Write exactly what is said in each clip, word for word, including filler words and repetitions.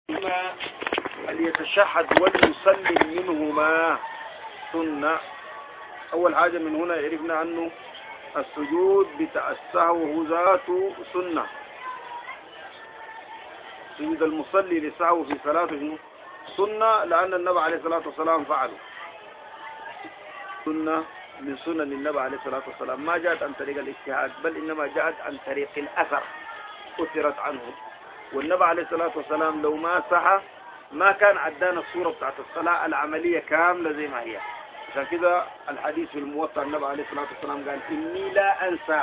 إما فليتشهد وليسلم منهما سنة. أول حاجة من هنا عرفنا أنه السجود بتاع السهو ذاته سنة. سجود المصلي للسهو في صلاته سنة، لأن النبي عليه الصلاة والسلام فعله. سنة من سنن النبي عليه الصلاة والسلام، ما جاءت عن طريق الاجتهاد، بل إنما جاءت عن طريق الأثر أثرت عنه. والنبي عليه الصلاة والسلام لو ما سحى ما كان عدانا الصورة بتاعت الصلاة العملية كاملة زي ما هي. عشان كده الحديث في الموطأ النبي عليه الصلاة والسلام قال: إني لا أنسى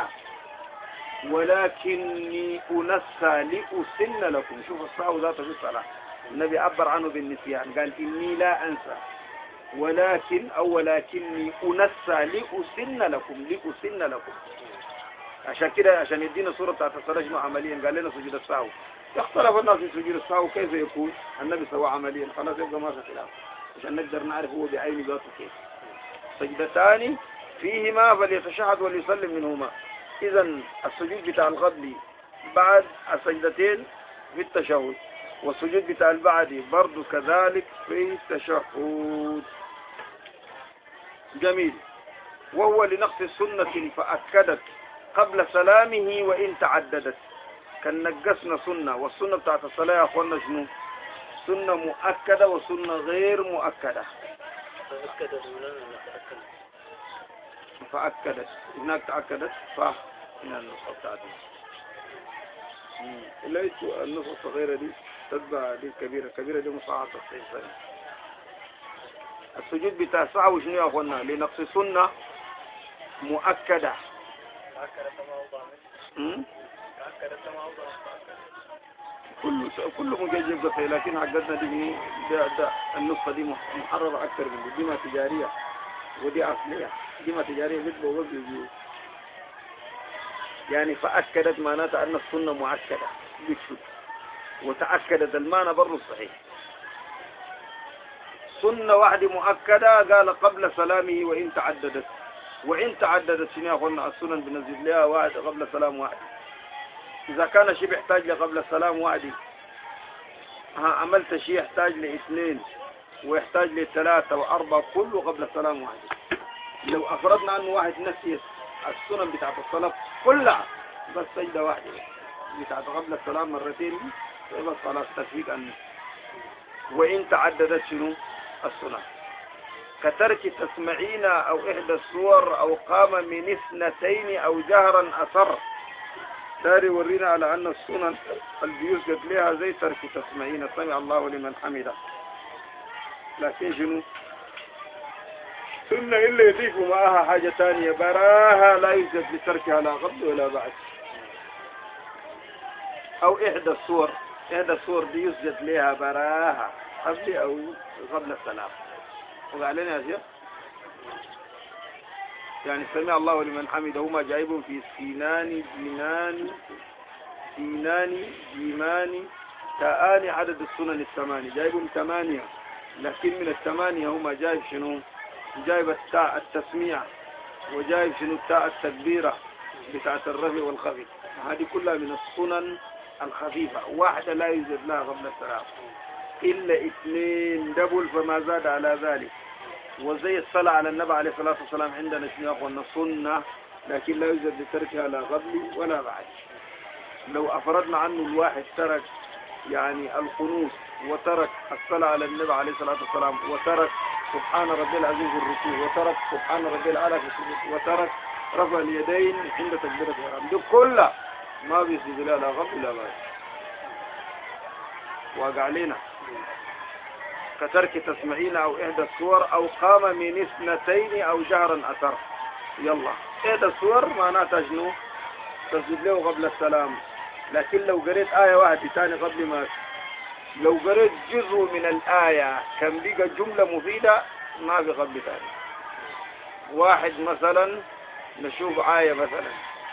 ولكني أنسى لأسن لكم. شوف الصلاة ذاته في الصلاة، النبي عبر عنه بالنسيان، قال: إني لا أنسى ولكن أو ولكني أنسى لأسن لكم لأسن لكم. عشان كده عشان يدينا صورة بتاعت الصلاة شنو عمليا، قال لنا سجود السهو. اختلف الناس في سجود السهو كيف يكون، النبي سواه عمليا، خلاص يبقى ما في خلاف عشان نقدر نعرف هو بعين ذاته كيف. سجدتان فيهما فليتشهد وليسلم منهما. إذا السجود بتاع القبل بعد السجدتين في التشهد، والسجود بتاع البعد برضه كذلك في التشهد. جميل. وهو لنقص السنة فأكدت قبل سلامه وإن تعددت. كان نقصنا سنة، والسنة بتاعت الصلاة يا أخوانا شنو؟ سنة مؤكدة وسنة غير مؤكدة. فأكدت تأكدت فأكدت هناك تأكدت صح هنا النسخة بتاعتنا. ليس النسخة الصغيرة دي تتبع دي الكبيرة، الكبيرة دي مصاحة تصحيح سنة. السجود بتاع سهو شنو يا أخوانا؟ لنقص سنة مؤكدة. كل كل مجيب فيه، لكن حقتنا دي ده ده النسخة دي محررة أكثر من دي, دي ما تجارية ودي أصلية. دي ما تجارية جدا وجد يعني. فأكدت معناتها أن السنة مؤكدة بكشف، وتأكدت المعنى بر الصحيح. سنة واحدة مؤكدة قال قبل سلامه وإن تعددت. وإن تعددت شنو يا أخوانا؟ السنن بنزل لها واحد قبل سلام واحد. إذا كان شيء يحتاج لقبل السلام واحد، ها عملت شيء يحتاج لاثنين ويحتاج لثلاثة وأربعة كله قبل السلام واحد. لو أفرضنا أنه واحد نسي السنن بتاعت الصلاة كلها بس سجدة واحدة بتاعت قبل السلام مرتين بس خلاص تفيق عنه. وإن تعددت شنو السنن كترك تسمعين أو إحدى الصور أو قام من اثنتين أو جهرا أثر. داري ورينا على أن السنن اللي يسجد لها زي ترك تسمعين سمع الله لمن حمده. لكن شنو سنة إلا يضيف معها حاجة ثانية براها لا يوجد لتركها لا قبل ولا بعد. أو إحدى الصور، إحدى الصور دي يسجد لها براها قبل أو قبل السلام. وقال يا شيخ يعني سمع الله لمن حمده هما جايبهم في سينان جينان سينان جيمان تآني عدد السنن الثمانية، جايبهم ثمانية، لكن من الثمانية هما جايب شنو؟ جايب التاء التسميع، وجايب شنو التاء التكبيرة بتاعت الرفع والخفض. هذه كلها من السنن الخفيفة، واحدة لا يوجد لها قبل السلام إلا اثنين دبل فما زاد على ذلك. وزي الصلاة على النبي عليه الصلاة والسلام عندنا شنو يا أخوانا؟ سنة، لكن لا يوجد لتركها لا قبل ولا بعد. لو أفردنا عنه الواحد ترك يعني القنوت وترك الصلاة على النبي عليه الصلاة والسلام وترك سبحان ربي العزيز في الركوع وترك سبحان ربي الأعلى في السجود وترك رفع اليدين عند تكبيرة الإحرام، دي كلها ما بيسجد لها لا قبل ولا بعد. واقع علينا كترك تسمعين أو إحدى الصور أو قام من اثنتين أو جهرا أثر. يلا إحدى الصور معناتها شنو؟ تسجد له قبل السلام. لكن لو قريت آية واحدة ثاني قبل ما، لو قريت جزء من الآية كان بقى جملة مفيدة ما في قبل ثاني. واحد مثلا نشوف آية مثلا،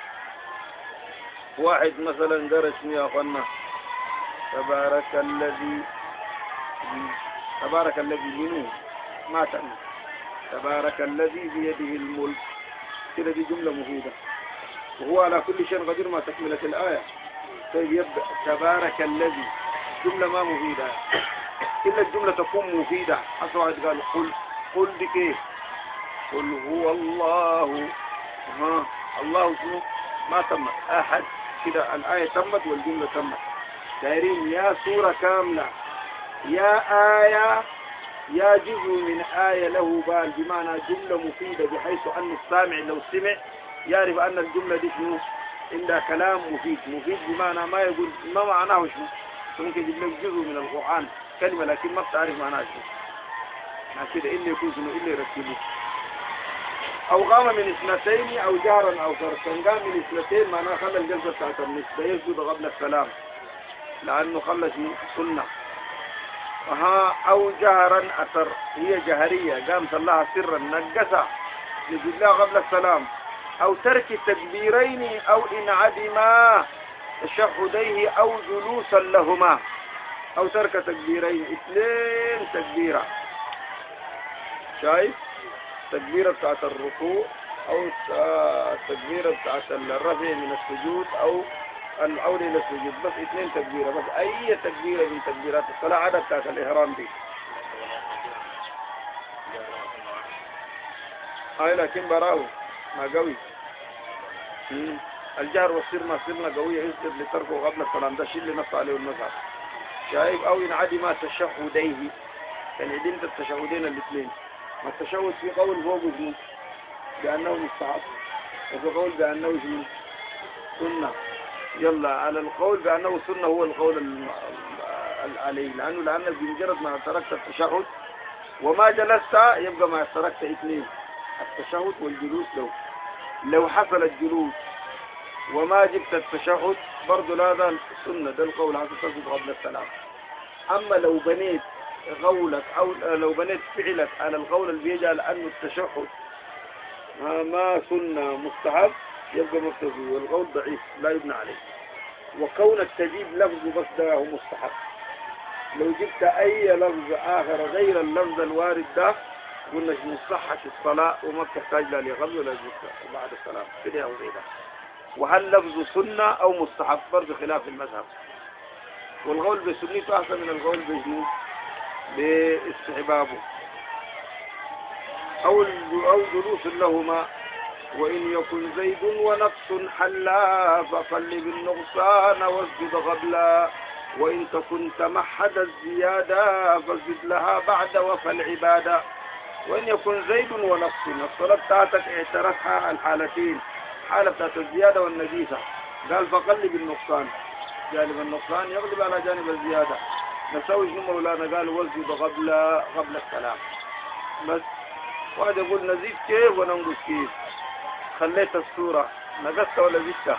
واحد مثلا درس يا أخوانا تبارك الذي تبارك الذي منه ما تعني تبارك الذي بيده الملك، كده دي جملة مفيدة وهو على كل شيء قدير ما تكملت الآية. طيب يبدأ تبارك الذي جملة ما مفيدة، إلا الجملة تكون مفيدة. حتى واحد قال قل قل بكيف؟ قل هو الله، ها الله شنو؟ ما تمت أحد كده، الآية تمت والجملة تمت. دايرين يا سورة كاملة، يا آية، يا جزء من آية له بال، بمعنى جملة مفيدة بحيث أن السامع لو سمع يعرف أن الجملة دي شنو؟ عندها كلام مفيد. مفيد بمعنى ما يقول ما معناه شنو؟ ممكن يجيب لك جزء من القرآن كلمة لكن ما بتعرف معناها شنو. مع كده إلا يكون شنو؟ إلا يرتبه. أو قام من اثنتين أو جهرا أو تركا. قام من اثنتين معناه خلى الجلسة بتاعت النسبة يسجد قبل السلام لأنه خلى شنو؟ سنة. ها أو جهرا أثر، هي جهرية قام صلاها سرا نقصها يسجد لها قبل السلام. أو ترك تكبيرين أو إن عدما تشهديه أو جلوسا لهما. أو ترك تكبيرين، اثنين تكبيرة، شايف؟ تكبيرة بتاعت الركوع أو التكبيرة بتاعت الرفع من السجود أو العودة إلى السجود، بس اثنين تكبيرة بس. أي تكبيرة من تكبيرات الصلاة عدا بتاعت الإحرام دي. هاي لكن براو ما قوي. الجهر والسر ما سرنا قوية يسجد لتركه قبل السلام، ده شيء اللي نص عليه المذهب. شايف؟ أو ينعدي ما تشهديه، كان عدين التشهدين الاثنين. ما التشهد في قول فوق جنوب بأنه مستحب، وفي قول بأنه جنوب سنة. يلا على القول بأنه سنة هو القول عليه، لأنه لأنه بمجرد ما تركت التشهد وما جلست يبقى ما تركت اثنين، التشهد والجلوس. لو لو حصل الجلوس وما جبت التشهد برضو لا ده السنة، ده القول عشان تسجد قبل السلام. أما لو بنيت قولك أو لو بنيت فعلك على القول اللي بيجعل أنه التشهد ما سنة مستحب يبقى مرتضي، والقول ضعيف لا يبنى عليه. وكونك تجيب لفظ بس ده هو مستحب. لو جبت أي لفظ آخر غير اللفظ الوارد ده قلنا مصحة الصلاة وما بتحتاج لا لغض ولا ذكر بعد السلام كده أو غيره. وهل لفظ سنة أو مستحب برضه خلاف المذهب، والقول بسنته أحسن من القول بجنوب باستحبابه. أو أو جلوس لهما. وإن يكن زيد ونقص حلا فقل بالنقصان واسجد قبلا. وإن تكن تمحد الزيادة فاسجد لها بعد وفى العبادة. وإن يكن زيد ونقص، الصلاة بتاعتك اعترفها الحالتين، حالة بتاعت الزيادة والنجيسة، قال فقلب النقصان، جانب النقصان يغلب على جانب الزيادة. نسوي شنو مولانا؟ قال واسجد قبل قبل السلام. بس واحد يقول نزيد كيف وننقص كيف؟ خليت الصورة نقصت ولا زدت؟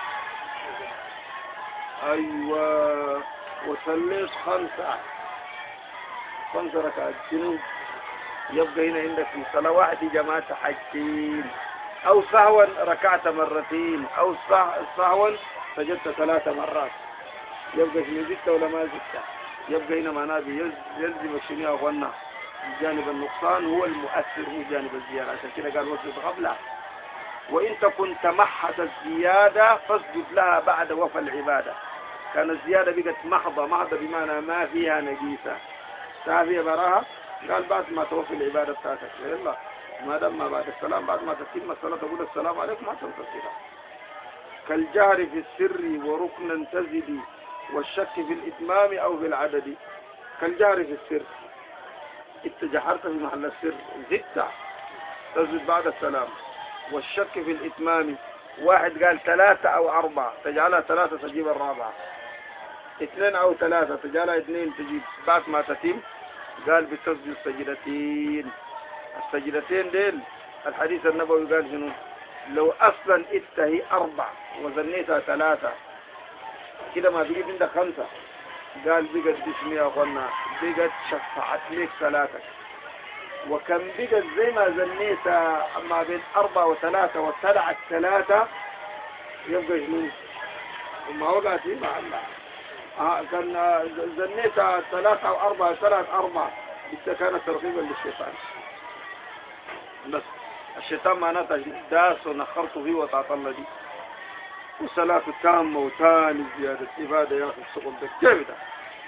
أيوة. وصليت خمسة خمسة ركعات جنوب، يبقى هنا عندك في صلاة واحدة جماعة حاجتين. أو سهوا ركعت مرتين، أو سهوا سجدت ثلاث مرات، يبقى شنو زدت ولا ما زدت؟ يبقى هنا معناه يلزم الشنو يا أخوانا جانب النقصان هو المؤثر هو جانب الزيادة، عشان كده قال واسجد قبلها. وإن تكن تمحت الزيادة فاسجد لها بعد وفى العبادة. كان الزيادة بقت محضة، محضة بمعنى ما فيها نجيسة، فيها براها، قال بعد ما توفي العبادة بتاعتك يلا ما دام ما بعد السلام، بعد ما تتم الصلاة تقول السلام عليكم ما تنسى السلام. كالجهر في السر وركنا تزدي والشك في الإتمام أو في العدد. كالجهر في السر، انت جهرت في محل السر زدت تزد بعد السلام. والشك في الإتمام، واحد قال ثلاثة أو أربعة تجعلها ثلاثة تجيب الرابعة، اثنين أو ثلاثة تجعلها اثنين تجيب بعد ما تتم، قال بتسجد السجدتين. السجدتين ديل الحديث النبوي قال شنو؟ لو أصلا إتهي أربع وظنيتها ثلاثة كده ما بيجي عندك خمسة، قال بقت باسمي يا أخوانا بقت شفعت لك ثلاثة. وكم بقت زي ما ظنيتها ما بين أربعة وثلاثة وطلعت ثلاثة يبقى شنو؟ وما وقعت في مع الله. آه كان ظنيتها ثلاثة أو أربعة ثلاث أربعة لسه كانت ترغيبا للشيطان. بس الشيطان معناتها داس ونخرت فيه وتعطل دي. وصلاة تامة وتاني زيادة عبادة يا أخي الشغل ده كيف ده؟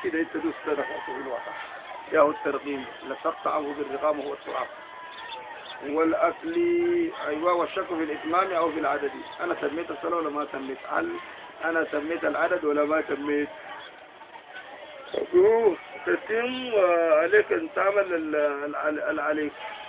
كده انت دوست دخلت في الوقت ياهو الترقيم لتقطعه بالرقام هو التراب. والأكل أيوة والشك في الإتمام أو في العدد. أنا سميت الصلاة ولا ما سميت؟ هل أنا سميت العدد ولا ما سميت؟ تتم عليك أن تعمل العليك.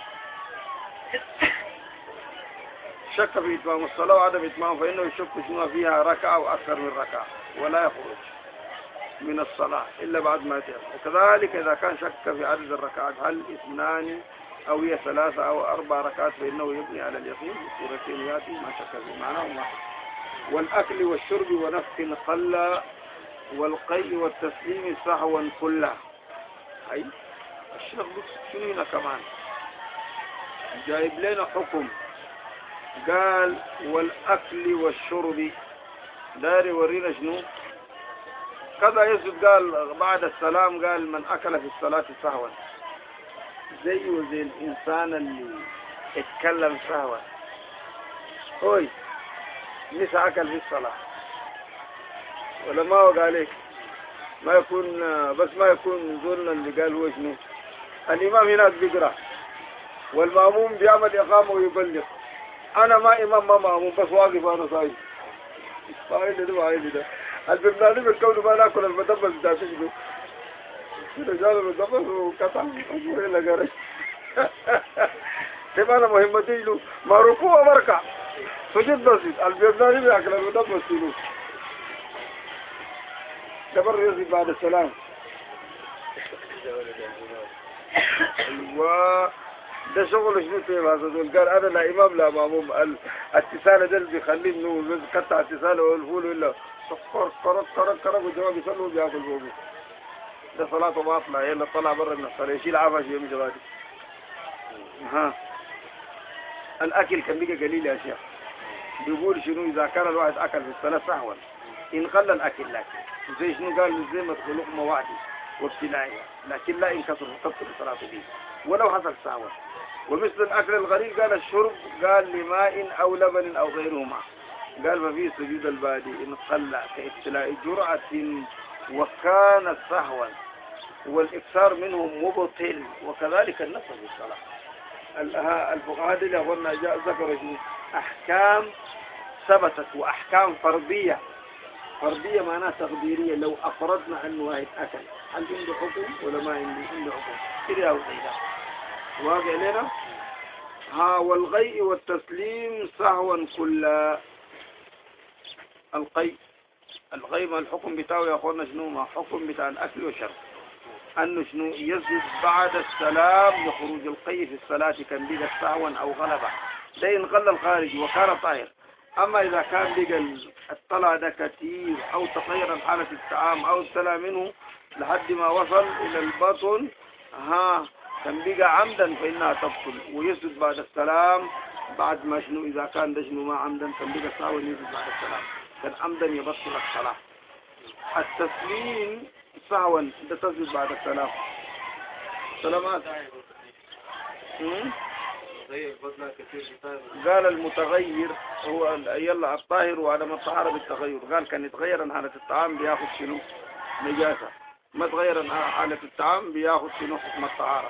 شك في إتمام الصلاة وعدم إتمام فإنه يشك شنو فيها ركعة أو أكثر من ركعة ولا يخرج من الصلاة إلا بعد ما يتم. وكذلك إذا كان شك في عدد الركعات هل اثنان أو هي ثلاثة أو أربع ركعات فإنه يبني على اليقين بصورتين يأتي ما شك في معناه واحد. والأكل والشرب ونفخ قل والقيء والتسليم سهوا كله. أي الشيخ شنو هنا كمان جايب لنا حكم قال والأكل والشرب داري ورينا شنو كذا يسجد قال بعد السلام قال من أكل في الصلاة سهوا زي وزي الإنسان اللي اتكلم سهوا هوي نسى أكل في الصلاة ولا ما هو قالك ما يكون بس ما يكون زولنا اللي قال هو شنو الإمام هناك بيقرأ والمأموم بيعمل إقامة ويبلغ أنا ما إمام ما مأموم بس واقف أنا صايم فايدة ده فايدة ده البرنامج بالكون ما ناكل المدبس ده تجده رجال المدبس وقطع أشوره إلا قرش تبانا مهمتي له ما ركوع مركع سجد بسيط البرنامج يأكل المدبس له دبر يزيد بعد السلام. أيوة ده شغل شنو طيب هذا دول قال أنا لا إمام لا مأموم الاتصال ده اللي بيخليه إنه قطع اتصاله والفول ولا صفر كرك كرك كرك وجواب يصلوا بياكل بوبي ده صلاته باطلة يلا طلع برا من الصلاة يشيل عفش يوم جوادي. ها الأكل كان بيجي قليل يا شيخ بيقول شنو إذا كان الواحد أكل في الصلاة سهوا إن قل الأكل لكن زي شنو قال زي ما تقول لقمة واحدة وابتلاعية لكن لا ينكسر تبطل صلاته دي ولو حصل سهوا. ومثل الأكل الغريب قال الشرب قال لماء أو لبن أو غيرهما قال ما فيه سجود البادي إن قل كابتلاء جرعة وكان سهوا والإكثار منه مبطل وكذلك النفس في الصلاة. الفقهاء اللي أخبرنا جاء ذكر أحكام ثبتت وأحكام فرضية فرضية معناها تقديرية لو أفرضنا أنه واحد أكل هل عنده حكم ولا ما عنده عنده حكم كده أو كده واقع لنا. ها والغيء والتسليم سهوا كلا. القيء الغيء ما الحكم بتاعه يا أخوانا شنو ما حكم بتاع الأكل والشرب أنه شنو يسجد بعد السلام لخروج القيء في الصلاة كان بيجا سهوا أو غلبة ده إن غل الخارج وكان طاهر. أما إذا كان بيجا الطلع ده كثير أو تغير حالة الطعام أو ابتلى منه لحد ما وصل إلى البطن ها كان بيجا عمدا فإنها تبطل ويسجد بعد السلام بعد ما شنو إذا كان ده شنو ما عمدا كان بيجا سهوا يسجد بعد السلام كان عمدا يبطل الصلاة. التسليم سهوا ده تسجد بعد السلام. سلامات قال المتغير هو يلا الطاهر وعدم الطهارة بالتغير. قال كان يتغير عن حالة الطعام بياخد شنو نجاسة ما تغير عن حالة الطعام بياخد شنو حكم الطهارة.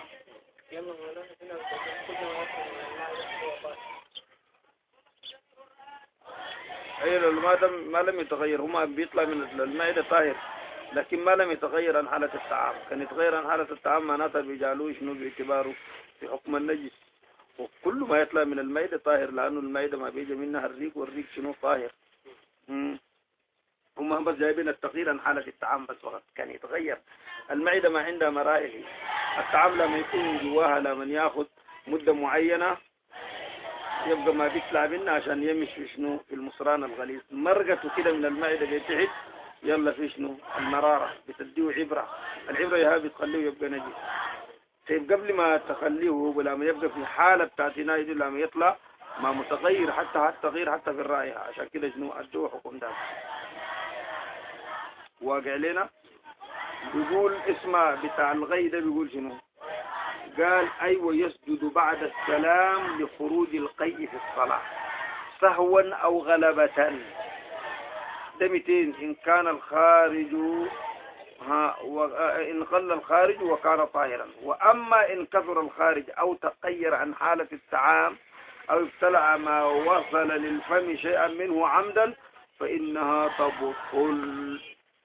أي المادم ما لم يتغير هما بيطلع من المائدة طاهر لكن ما لم يتغير عن حالة الطعام. كان يتغير عن حالة الطعام معناتها بيجعلوه شنو باعتباره في حكم النجس. وكل ما يطلع من المائدة طاهر لأنه المائدة ما بيجي منها الريق والريق شنو طاهر. هم بس جايبين التغيير عن حالة الطعام بس وقت كان يتغير. المائدة ما عندها مراحل. الطعام لما يكون جواها لما ياخد مدة معينة يبقى ما بيطلع منها عشان يمشي شنو في المصران الغليظ مرقته كده من المائدة بيتعد يلا في شنو المرارة بتديه عبرة. العبرة يها بتخليه يبقى نجس. طيب قبل ما تخليه ولما يبقى في حالة بتاعت نايد لما يطلع ما متغير حتى حتى تغير حتى في الرائحة عشان كده شنو أدوه حكم ده. واقع لنا بيقول اسمه بتاع الغي ده بيقول شنو قال أيوة يسجد بعد السلام لخروج القيء في الصلاة سهوا أو غلبة. ده مئتين إن كان الخارج ها وإن قل الخارج وكان طاهرا. وأما إن كثر الخارج أو تغير عن حالة الطعام أو ابتلع ما وصل للفم شيئا منه عمدا فإنها تبطل.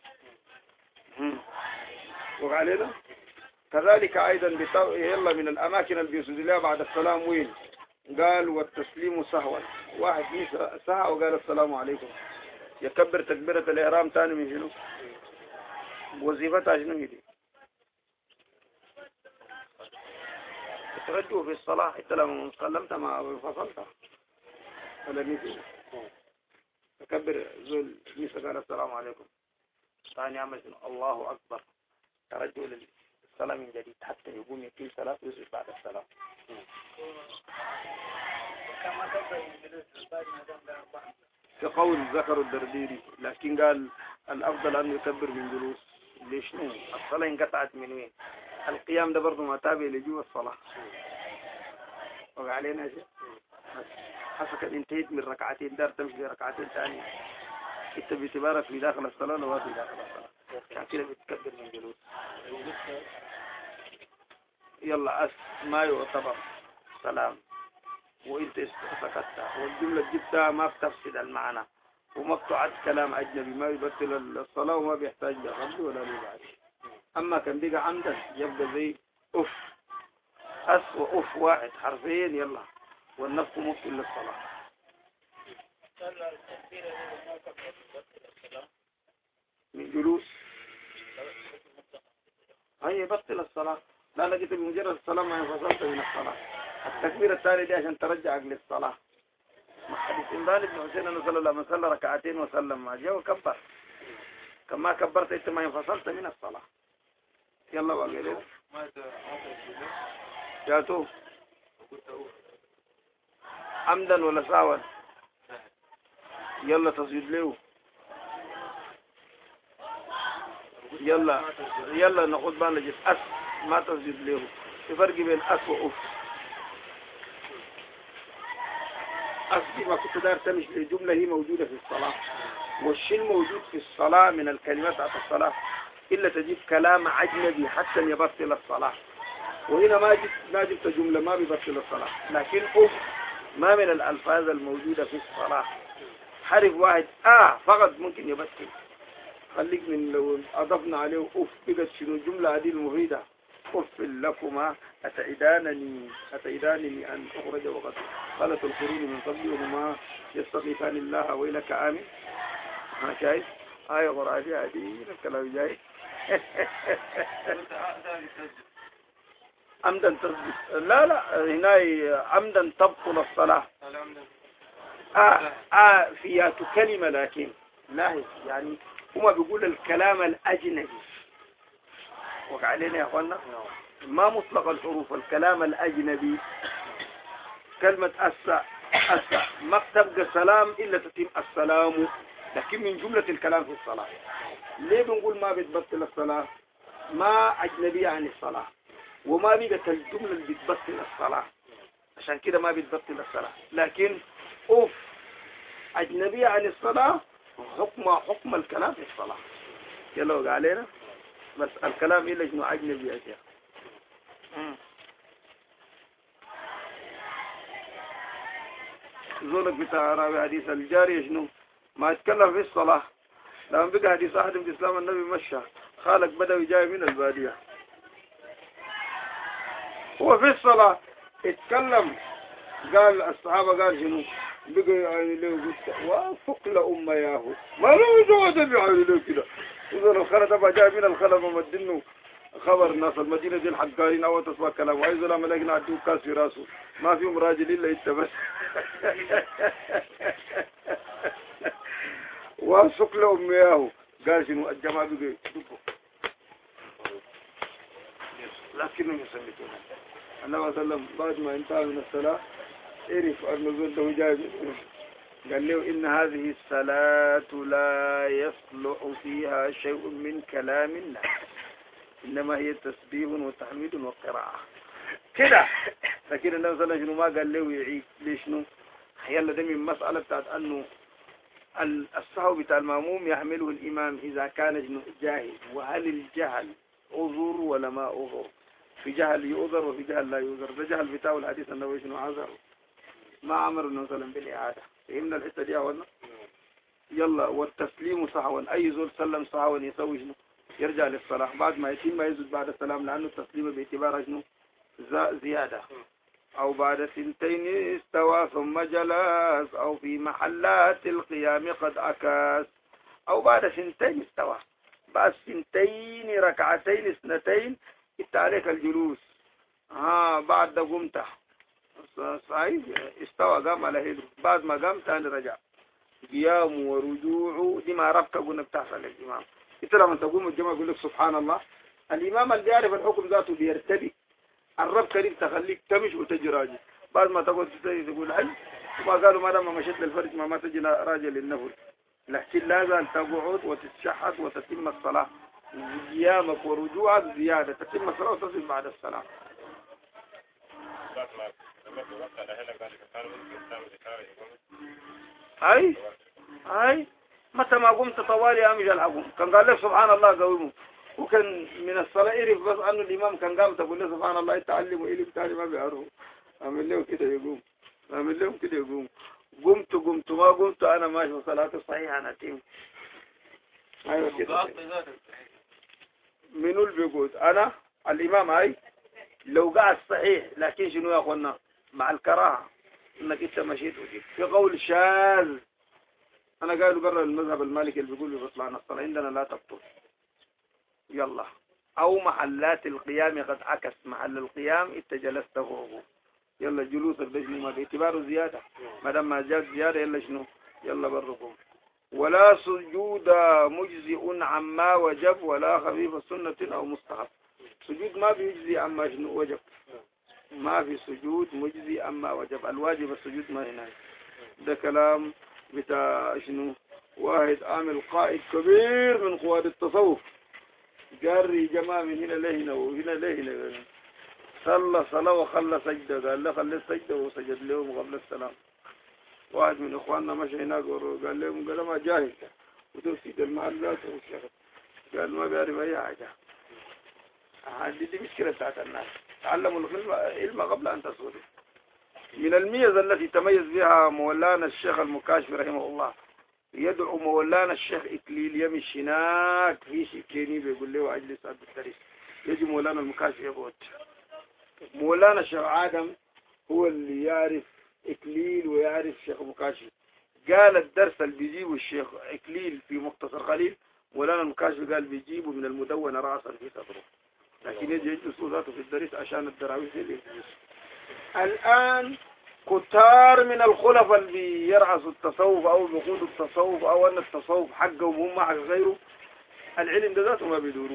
وعلينا كذلك أيضا يلا من الأماكن اللي بيسجد لها بعد السلام وين؟ قال والتسليم سهوا. واحد سهى وقال السلام عليكم يكبر تكبيرة الإحرام تاني من شنو؟ وظيفتها شنو هي دي؟ ترجو في الصلاة حتى لما سلمت ما فصلت ولا نسي تكبر زول نسي قال السلام عليكم ثاني عمل شنو؟ الله أكبر ترجو للصلاة من جديد حتى يقوم يكيل صلاة ويسجد بعد السلام. في قول ذكر الدرديري لكن قال الأفضل أن يكبر من جلوس. ليش نو؟ الصلاة انقطعت من وين؟ القيام ده برضه ما تابع لجوه الصلاة. وقع علينا شيء حسك انتهيت من ركعتين دار تمشي لركعتين ثانية انت باعتبارك في داخل الصلاة ولا في داخل الصلاة عشان كده بتكبر من جلوس. يلا أس ما يعتبر سلام وانت سكتت والجملة جبتها ما بتفسد المعنى وما بتعد كلام أجنبي ما يبطل الصلاة وما بيحتاج لقبل ولا لبعد. أما كان بيقى عمدا يبقى زي أف أس وأف واحد حرفين يلا والنفس مبطل للصلاة. من جلوس هي يبطل الصلاة. لا لقيت بمجرد الصلاة ما انفصلت من الصلاة. التكبير الثاني دي عشان ترجعك للصلاة. حديث إمران بن حسين أنه صلى الله عليه وسلم ركعتين وسلم ما جاء وكبر كما كبرت انت ما انفصلت من الصلاة. يلا بقى ليه جاتو عمدا ولا ساوا يلا تسجد له. يلا يلا ناخذ بالنا جس أس ما تسجد له. في فرق بين أس وأف. أصلي ما كنت دار تمشي الجملة هي موجودة في الصلاة والشيء موجود في الصلاة من الكلمات على الصلاة إلا تجيب كلام أجنبي حتى يبطل الصلاة. وهنا ما جبت ما جبت جملة ما بيبطل الصلاة لكن أف ما من الألفاظ الموجودة في الصلاة. حرف واحد آه فقط ممكن يبطل. خليك من لو أضفنا عليه أف بقت شنو الجملة هذه المفيدة. أف لكما أتعدانني أتعدانني أن أخرج وقد قالت القرون من قبل وهما يستغيثان الله ويلك آمن. ها شايف آية قرآنية هذه الكلام جاي. عمدا تسجد لا لا هنا عمدا تبطل الصلاة. آه آه فيها كلمة لكن لا يعني هما بيقول الكلام الأجنبي. وقع علينا يا أخوانا ما مطلق الحروف الكلام الأجنبي. كلمة أسا أسا ما تبقى سلام إلا تتم السلام لكن من جملة الكلام في الصلاة. ليه بنقول ما بتبطل الصلاة؟ ما أجنبية عن الصلاة وما بقت الجملة اللي بتبطل الصلاة عشان كده ما بتبطل الصلاة. لكن أوف أجنبية عن الصلاة حكم حكم الكلام في الصلاة. يلا وقع علينا بس الكلام إلا شنو أجنبي يا شيخ. زولك بتاع راوي حديث الجارية شنو ما يتكلم في الصلاة. لما بقى حديث أحد من إسلام النبي مشى خالق بدوي جاي من البادية هو في الصلاة اتكلم قال الصحابة قال شنو بقى يعني له وفق لأم ياهو ما له جواد بيعاني له كده. إذا الخلط أبا جاي من الخلط ومدنه خبر الناس المدينة دي الحقارين أو تسمع كلام وعايزوا لما لقنا عدو كاس في راسه ما فيهم راجل إلا إنت بس. وفق لأم ياهو قال شنو الجماعة بقى لكنهم يسمتون النبي صلى الله عليه وسلم بعد ما انتهى من الصلاة عرف النزول ده جاي قال له إن هذه الصلاة لا يصلح فيها شيء من كلام الناس إنما هي تسبيح وتحميد وقراءة كده. لكن النبي صلى الله عليه وسلم ما قال له يعيد ليش نو يلا ده من مسألة بتاعت أنه السهو بتاع المأموم يحمله الإمام إذا كان جاهل. وهل الجهل عذر ولا ما عذر؟ في جهل يؤذر وفي جهل لا يؤذر. ده جهل بتاعه الحديث النبوي شنو عذر ما أمر النبي صلى الله عليه وسلم بالإعادة. فهمنا الحتة دي أولا؟ يلا. والتسليم سهوا، أي زول سلم سهوا يسوي شنو؟ يرجع للصلاة بعد ما يتم ما يزود بعد السلام، لأنه التسليم باعتبار شنو؟ زيادة. أو بعد سنتين استوى ثم جلس، أو في محلات القيام قد أكاس. أو بعد سنتين استوى، بعد سنتين ركعتين اثنتين انت عليك الجلوس. ها بعد ده قمت صحيح استوى قام على هيده، بعد ما قام تاني رجع. قيام ورجوع دي ما ربك قلنا بتحصل للإمام. انت لما تقوم الجماعة يقول لك سبحان الله، الإمام اللي يعرف الحكم ذاته بيرتبك. الرب كريم تخليك تمش وتجي راجل، بعد ما تقول تقول هل وما قالوا ما دام مشيت للفرج ما ما تجي راجل للنفل، لكن لازم تقعد وتتشحت وتتم الصلاة. قيامك ورجوعك زيادة، تتم الصلاة وتصل بعد السلام. أي أي متى ما قمت طوالي أمجل أقوم. كان قال لك سبحان الله قومه، وكان من الصلاة يعرف بس أنه الإمام كان قام تقول له سبحان الله يتعلم وإلي بتالي ما بيعرفه، أعمل له كده يقوم، أعمل له كده يقوم. قمت قمت ما قمت أنا ماشي وصلاته صحيحة أنا تيم. أيوة كده. منو اللي بيقول؟ أنا الإمام هاي لو قعد صحيح، لكن شنو يا أخوانا مع الكراهة إنك أنت مشيت وجيت في قول شاذ. أنا قالوا برا المذهب المالكي اللي بيقول بطلعنا الصلاة عندنا لا تبطل. يلا. أو محلات القيام قد عكس، محل القيام انت جلست فوقه، يلا جلوسك ده شنو ما باعتباره زيادة، ما دام ما جاءت زيادة يلا شنو يلا بركم. ولا سجود مجزئ عما وجب ولا خفيف سنة أو مستحب. سجود ما بيجزي عما شنو وجب، ما في سجود مجزي عما وجب. الواجب السجود ما هنا. ده كلام بتاع شنو واحد عامل قائد كبير من قواد التصوف، جاري جماعة من هنا لهنا وهنا لهنا، صلى صلاة وخلى سجدة، قال له خلي السجدة وسجد لهم قبل السلام. واحد من اخواننا مشى هناك قال لهم قال ما جاهل وتوسيد المعلات قال ما بيعرف اي حاجة. هذه دي مشكلة بتاعت الناس، تعلموا العلم قبل ان تصوروا. من الميزة التي تميز بها مولانا الشيخ المكاشف رحمه الله، يدعو مولانا الشيخ إكليل يمشي هناك في شكيني بيقول له أجلس عبد الدريس، يجي مولانا المكاشف يقول. مولانا الشيخ آدم هو اللي يعرف إكليل ويعرف الشيخ مكاشف. قال الدرس اللي بيجيبه الشيخ إكليل في مختصر خليل، مولانا المكاشف قال بيجيبه من المدونة رأسا في صدره، لكن يجي يجلس ذاته في الدرس عشان الدراويش اللي يجلس. الآن كتار من الخلفاء اللي يرعسوا التصوف او بيقودوا التصوف او ان التصوف حقهم هم حق غيره، العلم ده ذاته ما بيدوروه.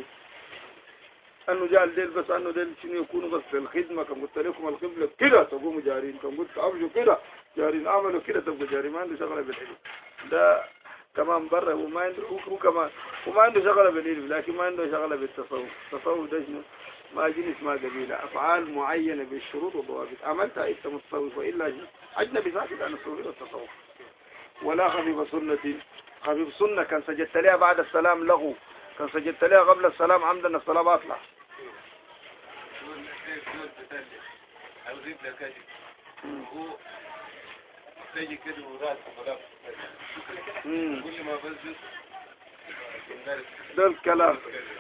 انه جاء الليل بس انه ديل شنو يكونوا بس في الخدمه. كم قلت لكم القبله كده تقوموا جارين، كم قلت امشوا كده جارين، اعملوا كده تبقوا جارين. ما عنده شغله بالعلم ده كمان بره، وما عنده هو كمان وما عنده شغله بالعلم، لكن ما عنده شغله بالتصوف. التصوف ده شنو ما جنس ما قبيلة، أفعال معينة بالشروط والضوابط عملتها أنت متصوف، وإلا أجنبي ساكت عن الصوفية والتصوف. ولا خفيف سنة. خفيف سنة كان سجدت لها بعد السلام لغو، كان سجدت لها قبل السلام عمدا الصلاة باطلة. تجي كده وراسه ولا كل ما بزز ده الكلام.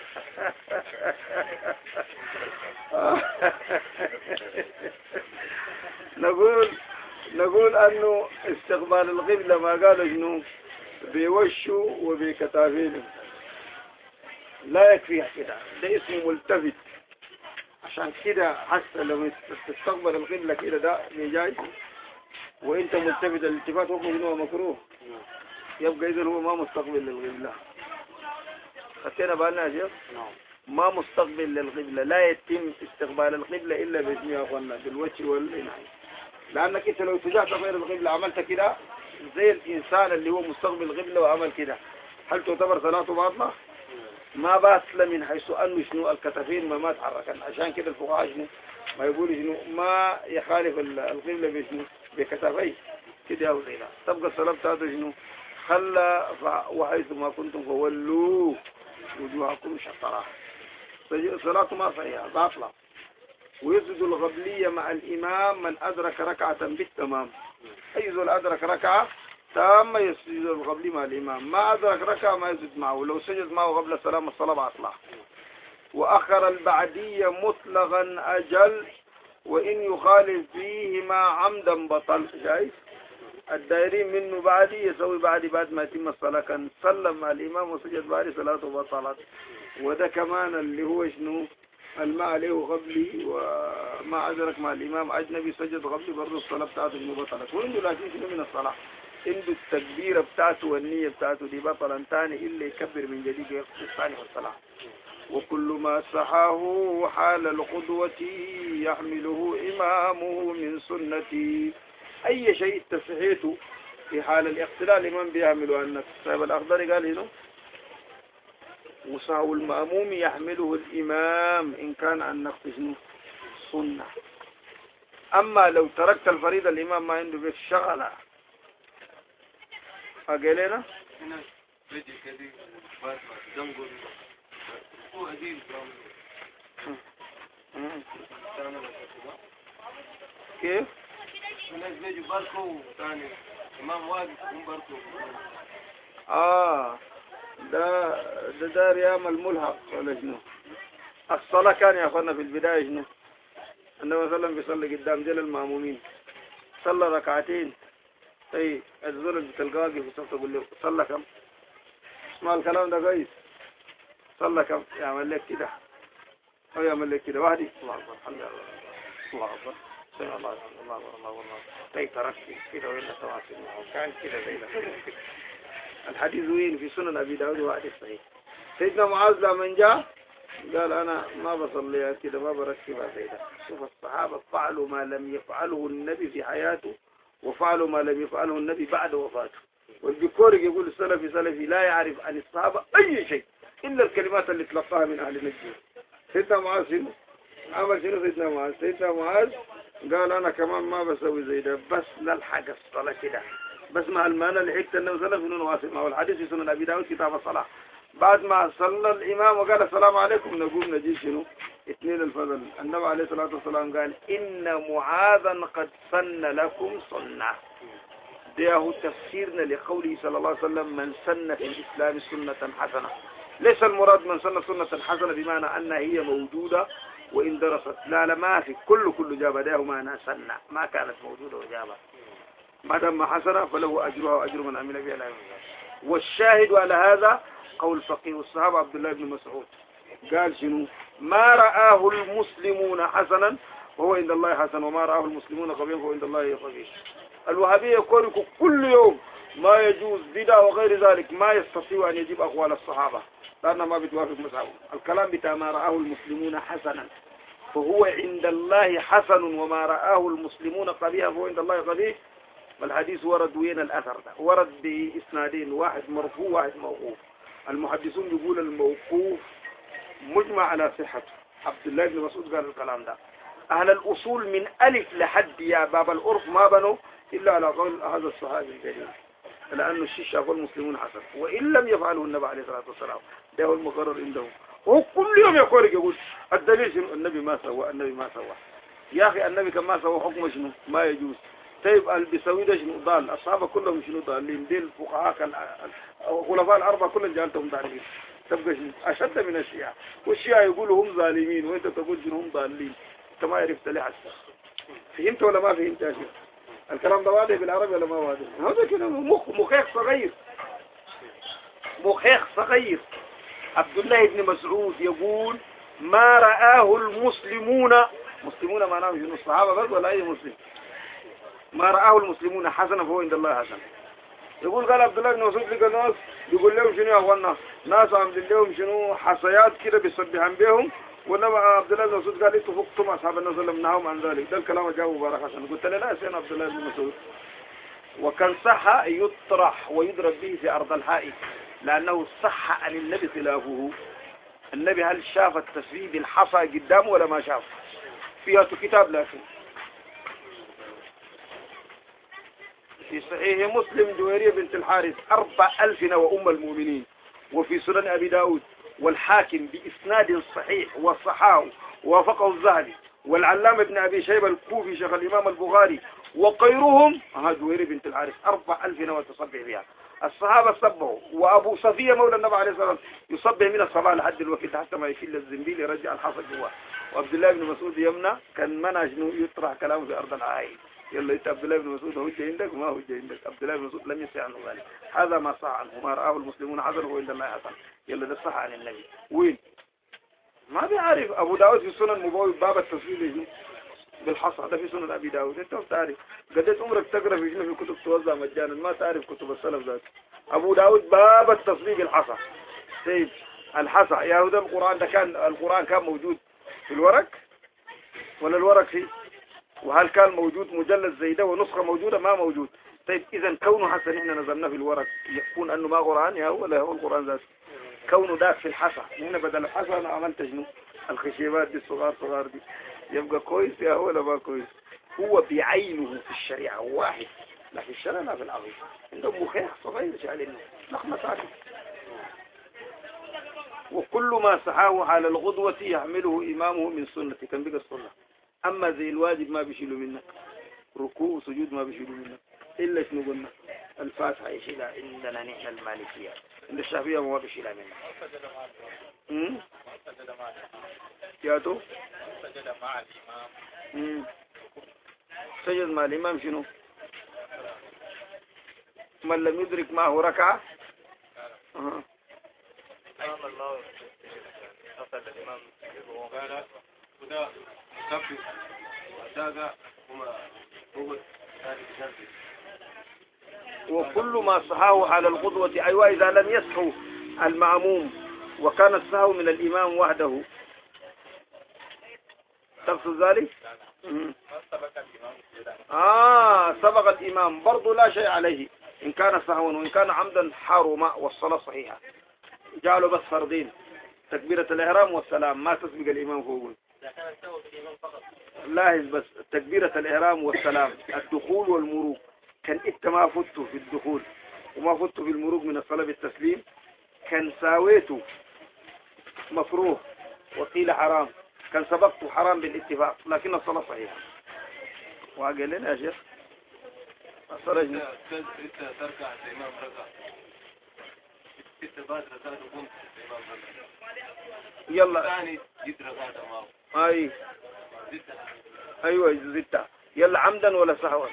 نقول نقول انه استقبال القبلة ما قالوا شنو بوشه وبكتافينه لا يكفي كده، ده اسمه ملتفت. عشان كده حتى لو تستقبل القبلة كده ده جاي وانت ملتفت، الالتفات هو شنو مكروه، يبقى اذا هو ما مستقبل للقبلة. خدتنا بالنا يا شيخ؟ ما مستقبل للقبلة، لا يتم استقبال القبلة إلا باسم يا أخوانا بالوجه والعناية. لأنك أنت لو اتجهت غير القبلة عملت كده زي الإنسان اللي هو مستقبل القبلة وعمل كده، هل تعتبر صلاته باطلة؟ ما باطلة من حيث أنه شنو الكتفين ما ما تحركن. عشان كده الفقهاء شنو ما يقولوا شنو ما يخالف القبلة بشنو بكتفيه كده أو زينا، تبقى الصلاة بتاعته شنو خلى وحيث ما كنتم فولوا وجوهكم شطرة. صلاة ما صحيحة باطلة. ويسجد القبلية مع الإمام من أدرك ركعة بالتمام. أي زول أدرك ركعة تامة يسجد القبلي مع الإمام، ما أدرك ركعة ما يسجد معه، لو سجد معه قبل السلام الصلاة باطلة. وأخر البعدية مطلقا أجل وإن يخالف فيهما عمدا بطل. شايف الدائرين منه بعدي يسوي بعدي بعد ما يتم الصلاة كان سلم مع الإمام وسجد بعد صلاته بطلت. وده كمان اللي هو شنو الماء عليه قبلي وما أدرك مع الإمام أجنبي سجد قبلي برضه الصلاة بتاعته إنه بطلت. وعنده لكن شنو من الصلاة عنده التكبيرة بتاعته والنية بتاعته دي بطلا تاني إلا يكبر من جديد ويقصد الثاني في الصلاة. وكل ما صحاه حال القدوة يحمله إمامه من سنتي. أي شيء تصحيته في حال الاقتداء الإمام بيعمله النفس. صاحب الأخضر قال هنا وصحو المأموم يحمله الإمام إن كان عن نقص سنة. أما لو تركت الفريضة الإمام ما عنده بيك شغلة أقلنا هنا بيجي كذي بعد ما تنقل هو أدين كيف؟ الناس بيجي باركو ثاني إمام واقف هم باركو. آه ده ده ده ريام الملحق ولا شنو؟ الصلاة كان يا أخوانا في البداية شنو؟ النبي صلى الله عليه وسلم بيصلي قدام ديل المأمومين صلى ركعتين. اي الزول اللي بتلقاه في الصف تقول له صلى كم؟ اسمع الكلام ده كويس. صلى كم؟ يعمل لك كده او يعمل لك كده واحد الله اكبر الحمد لله الله اكبر سمع الله الله اكبر الله اكبر طيب تركي كده ولا تواصل كان كده زي ده. الحديث وين في سنن ابي داود وحديث صحيح. سيدنا معاذ لما جاء قال انا ما بصلي كده ما بركبها زي ده. شوف الصحابه فعلوا ما لم يفعله النبي في حياته وفعلوا ما لم يفعله النبي بعد وفاته. والبكوري يقول السلفي سلفي لا يعرف عن الصحابة أي شيء إلا الكلمات اللي تلقاها من أهل نجد. سيدنا معاذ شنو؟ عمل شنو سيدنا معاذ؟ سيدنا معاذ قال أنا كمان ما بسوي زي ده بس نلحق الصلاة كده بس مع المعنى اللي حكت النبي صلى الله عليه وسلم نواصل معه. الحديث في سنن أبي داود كتاب الصلاة بعد ما صلى الإمام وقال السلام عليكم نقوم نجي شنو؟ اثنين الفضل. النبي عليه الصلاة والسلام قال إن معاذا قد سن لكم سنة. ده تفسيرنا لقوله صلى الله عليه وسلم من سن في الإسلام سنة حسنة. ليس المراد من سن سنة حسنة بمعنى أنها هي موجودة وإن درست لا لا ما في كل كل جابة ده معنى سنة ما كانت موجودة وجابة ما دام حسنة فله أجرها وأجر من عمل بها لا يوم. والشاهد على هذا قول فقيه الصحابة عبد الله بن مسعود قال شنو ما رآه المسلمون حسنا وهو عند الله حسن وما رآه المسلمون قبيحا فهو عند الله قبيح. الوهابية يقول كل يوم ما يجوز بدع وغير ذلك ما يستطيع أن يجيب أقوال الصحابة لأنه ما بتوافق مسعود. الكلام بتاع ما رآه المسلمون حسنا فهو عند الله حسن وما رآه المسلمون قبيحا فهو عند الله قبيح. والحديث ورد وين الأثر ده ورد بإسنادين واحد مرفوع واحد موقوف. المحدثون يقول الموقوف مجمع على صحته. عبد الله بن مسعود قال الكلام ده. أهل الأصول من ألف لحد يا باب العرف ما بنوا إلا على قول هذا الصحابي الجليل لأنه الشيء شافه المسلمون حسن وإن لم يفعله النبي عليه الصلاة والسلام ده هو المقرر عندهم. وهو كل يوم يقول يقول الدليل شنو النبي ما سوى النبي ما سوى. يا أخي النبي كان ما سوى حكم شنو ما يجوز. طيب اللي بيسوي ده شنو ضال. الصحابة كلهم شنو ضالين ديل الفقهاء الخلفاء الأربعة كلهم جعلتهم ضالين. تبقى شنو أشد من الشيعة والشيعة يقولوا هم ظالمين وأنت تقول شنو هم ضالين. أنت ما عرفت ليه حتى فهمت ولا ما فهمت يا شيخ؟ الكلام ده واضح بالعربي ولا ما واضح؟ هذا كده مخ مخيخ صغير مخيخ صغير. عبد الله بن مسعود يقول ما رآه المسلمون مسلمون معناه شنو الصحابة بس ولا أي مسلم ما رآه المسلمون حسنا فهو عند الله حسن. يقول قال عبد الله بن مسعود لقى ناس يقول لهم شنو يا اخوانا ناس عاملين لهم شنو حصيات كده بيصبحن بهم ونبع عبد الله بن مسعود قال انتوا فقتم اصحاب النبي صلى الله عليه وسلم نهاهم عن ذلك. ده الكلام جاء مبارك حسن. قلت له لا يا سيدنا عبد الله بن مسعود وكان صح يطرح ويضرب به في ارض الحائط لانه صح عن النبي خلافه. النبي هل شاف التسبيح بالحصى قدامه ولا ما شاف؟ فيها كتاب لكن في صحيح مسلم جويرية بنت الحارث أربع ألف وأم المؤمنين. وفي سنن أبي داود والحاكم بإسناد صحيح والصحاح ووافقه الذهبي والعلامة ابن أبي شيبة الكوفي شيخ الإمام البخاري وغيرهم. ها جويرية بنت الحارث أربع ألف وتصبح بها. الصحابة صبحوا، وأبو صفية مولى النبي عليه الصلاة والسلام يصبح من الصباح لحد الوقت حتى ما يشيل الزنبيل يرجع الحصى جواه. وعبد الله بن مسعود يمنع كان منع شنو يطرح كلامه في أرض العائل. يلا انت عبد الله بن مسعود هو جاي عندك وما هو جاي عندك. عبد الله بن مسعود لم يسع عنه ذلك. هذا ما صح عنه ما رآه المسلمون حسنه وعند الله حسن. يلا ده صح عن النبي. وين ما بيعرف. أبو داود في السنن مبوب باب التفصيل بالحصى ده في سنن أبي داود. انت ما تعرف قديت عمرك تقرأ في شنو في كتب توزع مجانا ما تعرف كتب السلف ذات. أبو داود باب التصريف بالحصى. طيب الحصى يا هذا القرآن ده كان القرآن كان موجود في الورق ولا الورق فيه؟ وهل كان موجود مجلد زي ده ونسخة موجودة؟ ما موجود. طيب إذا كونه حسن إحنا نزلناه في الورق يكون أنه ما قرآن يا هو ولا هو القرآن ذات. كونه ذاك في الحصى هنا بدل الحصى أنا عملت شنو الخشيبات دي الصغار صغار دي يبقى كويس يا هو ولا ما كويس. هو بعينه في الشريعة واحد لا في الشرع لا في العقيدة. عندهم مخيخ صغير شايلينه لخمة ساكت. وكل ما صحاه على الغدوة يحمله إمامه من سنة كان بقى السنة. أما زي الواجب ما بيشيلوا منك، ركوع وسجود ما بيشيلوا منك، إلا شنو قلنا الفاتحة يشيلها عندنا نحن المالكية. عند الشافعية ما بيشيلها منك. امم ياتو سجد مع الإمام. امم سجد مع الإمام شنو؟ من لم يدرك معه ركعة. أه. أمام الله أخذ الإمام وقال وده كبر وهذا هو هو وكل ما صحاه على القدوة أيوة إذا لم يصحوا المعموم وكان السهو من الإمام وحده تقصد ذلك؟ آه سبق الإمام برضو لا شيء عليه إن كان سهوا وإن كان عمدا حرم والصلاة صحيحة. جعلوا بس فردين تكبيرة الإحرام والسلام ما تسبق الإمام فوق. لاحظ بس تكبيرة الإحرام والسلام الدخول والمروق كان إنت ما فته في الدخول وما فته في المروق من الصلاة بالتسليم كان ساويته مفروض وقيل حرام كان سبقته حرام بالاتفاق لكن الصلاة صحيحة. وقال لنا يا شيخ الصلاة انت تركع الإمام ركع انت بعد ركعت وقمت الإمام ركع يلا ثاني جيت ركعت معه اي ايوه زدتها يلا عمدا ولا سهوا؟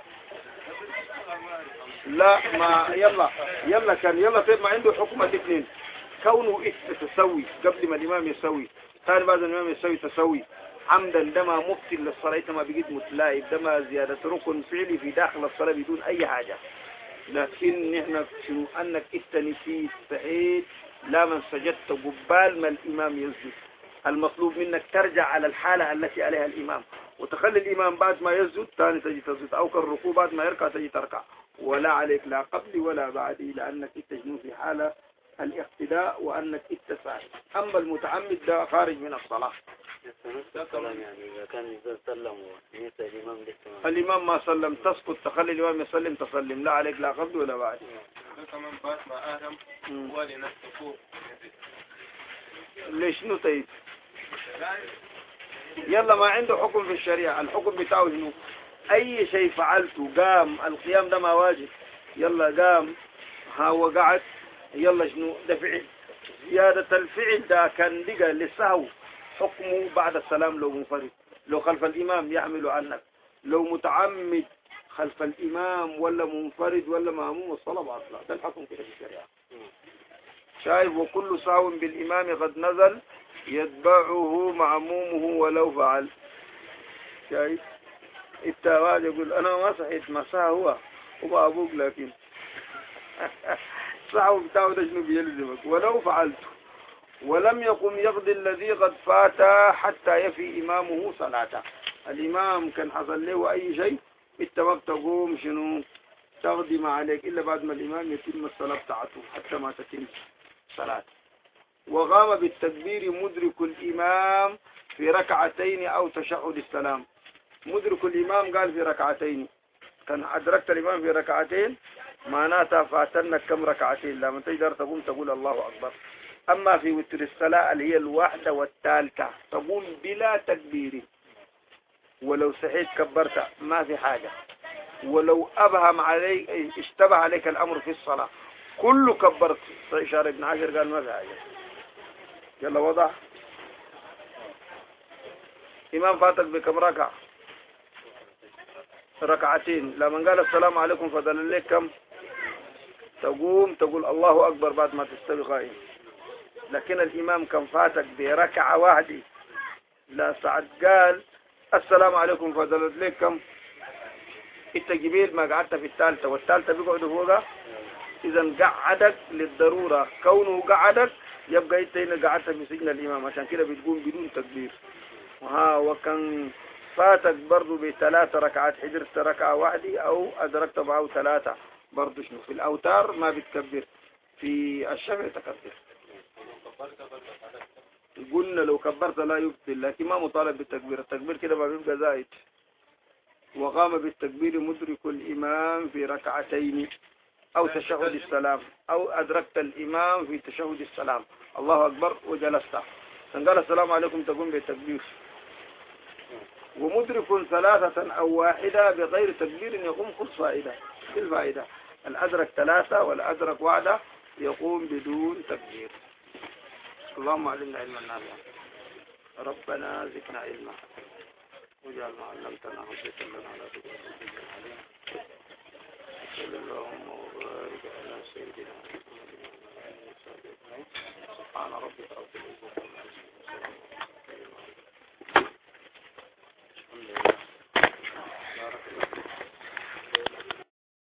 لا ما يلا يلا كان يلا طيب ما عنده حكمة اثنين كونه تسوي قبل ما الإمام يسوي ثاني بعد الإمام يسوي تسوي عمدا دما مبطل للصلاة ما بيجد متلاعب دما زيادة ركن فعلي في داخل الصلاة بدون أي حاجة. لكن نحن شنو أنك التنسيت سعيد لا من سجدت قبال ما الإمام يسجد. المطلوب منك ترجع على الحالة التي عليها الإمام وتخلي الإمام بعد ما يسجد ثاني تجي تسجد أو كالركوع بعد ما يركع تجي تركع ولا عليك لا قبل ولا بعد لأنك التجنو في حالة الاقتداء وأنك التساهل. أما المتعمد ده خارج من الصلاة. يعني إذا كان سلم ونسى الإمام لسه الإمام ما سلم تسقط تخلي الإمام يسلم تسلم لا عليك لا قبل ولا بعد. كمان بعد ما آدم هو لنفسه فوق ليش نو طيب يلا ما عنده حكم في الشريعة الحكم بتاعه شنو أي شيء فعلته قام القيام ده ما واجب يلا قام ها وقعد يلا شنو ده فعل زيادة الفعل ده كان لقى للسهو حكمه بعد السلام لو منفرد لو خلف الإمام يحمل عنك لو متعمد خلف الإمام ولا منفرد ولا مأموم الصلاة باطلة. ده الحكم كده في الشريعة. شايف وكل سهو بالإمام قد نزل يتبعه معمومه ولو فعل. شايف انت واحد يقول انا ما صحيت ما سهى هو هو ابوك لكن سهو بتاعه ده شنو بيلزمك ولو فعلته ولم يقم يقضي الذي قد فات حتى يفي إمامه صلاته. الإمام كان حصل له أي شيء انت ما بتقوم شنو تقضي ما عليك إلا بعد ما الإمام يتم الصلاة بتاعته حتى ما تتم صلاة. وقام بالتكبير مدرك الإمام في ركعتين أو تشهد السلام. مدرك الإمام قال في ركعتين كان أدركت الإمام في ركعتين معناتها فاتنك كم ركعتين، لما تقدر تقوم تقول الله أكبر. أما في وتر الصلاة اللي هي الواحدة والثالثة تقوم بلا تكبير، ولو صحيت كبرت ما في حاجة، ولو أبهم عليك اشتبه عليك الأمر في الصلاة كله كبرت. إشارة ابن عشر قال ما في حاجة. يلا وضع. إمام فاتك بكم ركعة؟ ركعتين. لما قال السلام عليكم فضل لك كم؟ تقوم تقول الله أكبر بعد ما تستوي قائم. لكن الإمام كان فاتك بركعة واحدة، لا سعد قال السلام عليكم فضل لك كم؟ انت جبيل ما قعدت في الثالثة والثالثة بيقعد فوقها، إذا قعدك للضرورة، كونه قعدك يبقى انت هنا قعدت في سجن الإمام، عشان كده بتقوم بدون تكبير. وها وكان فاتك برضو بثلاثة ركعات، حضرت ركعة واحدة أو أدركت معه ثلاثة برضو. شنو في الأوتار ما بتكبر، في الشفع تكبر. قلنا لو كبرت لا يبطل، لكن ما مطالب بالتكبير. التكبير كده ما بيبقى زايد. وقام بالتكبير مدرك الإمام في ركعتين أو تشهد السلام، أو أدركت الإمام في تشهد السلام الله أكبر وجلست، قال السلام عليكم تقوم بالتكبير. ومدرك ثلاثة أو واحدة بغير تكبير يقوم خذ فائدة بالفائدة. الأدرك ثلاثة والأدرك واحدة يقوم بدون تكبير. اللهم علمنا علما نافعا، ربنا زدنا علما، واجعل ما علمتنا حجة لنا على ذكرك عليم. صلى اللهم وبارك على سيدنا محمد وعلى آله وصحبه أجمعين. سبحان ربك رب العزة